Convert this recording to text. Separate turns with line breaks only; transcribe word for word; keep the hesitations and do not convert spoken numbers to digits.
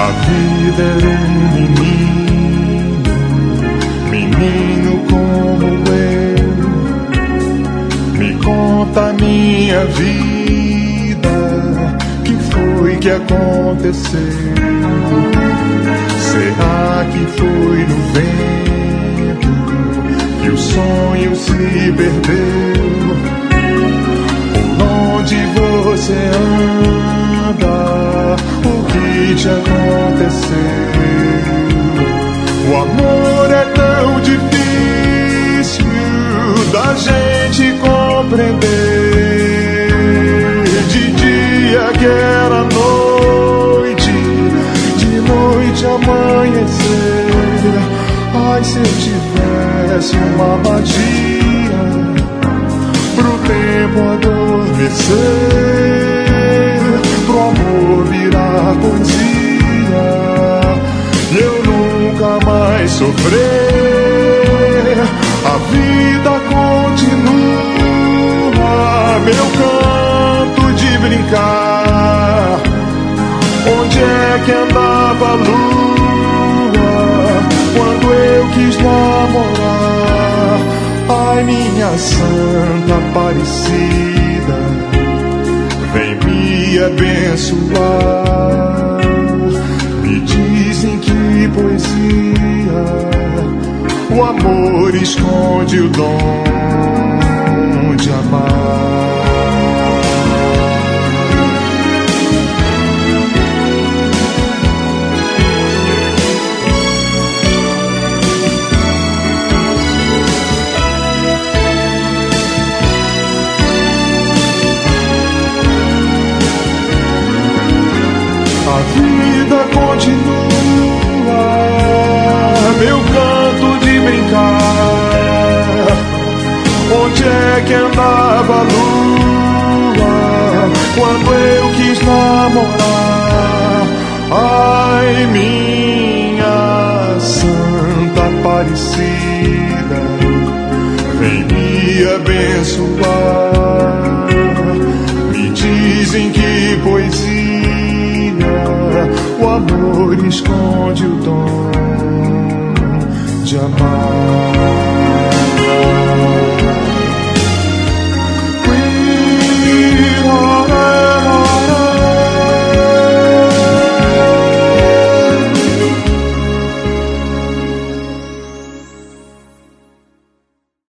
A vida era um menino, menino como eu. Me conta a minha vida, que foi que aconteceu? Será que foi no vento que o sonho se perdeu? Por onde você anda? O que te aconteceu? O amor é tão difícil da gente compreender. De dia que era noite, de noite amanhecer. Ai, se eu tivesse uma magia pro tempo adormecer, pro amor virar poesia e eu nunca mais sofrer. A vida continua, meu canto de brincar. Onde é que andava a lua quando eu quis namorar? Ai, minha santa Aparecida, vem me abençoar. Me dizem que poesia, o amor esconde o dom de amar. A vida continua, meu canto de brincar. Onde é que andava a lua quando eu quis namorar? Ai, minha santa Aparecida, vem me abençoar. Me dizem que poesia, o amor esconde o dom de amar.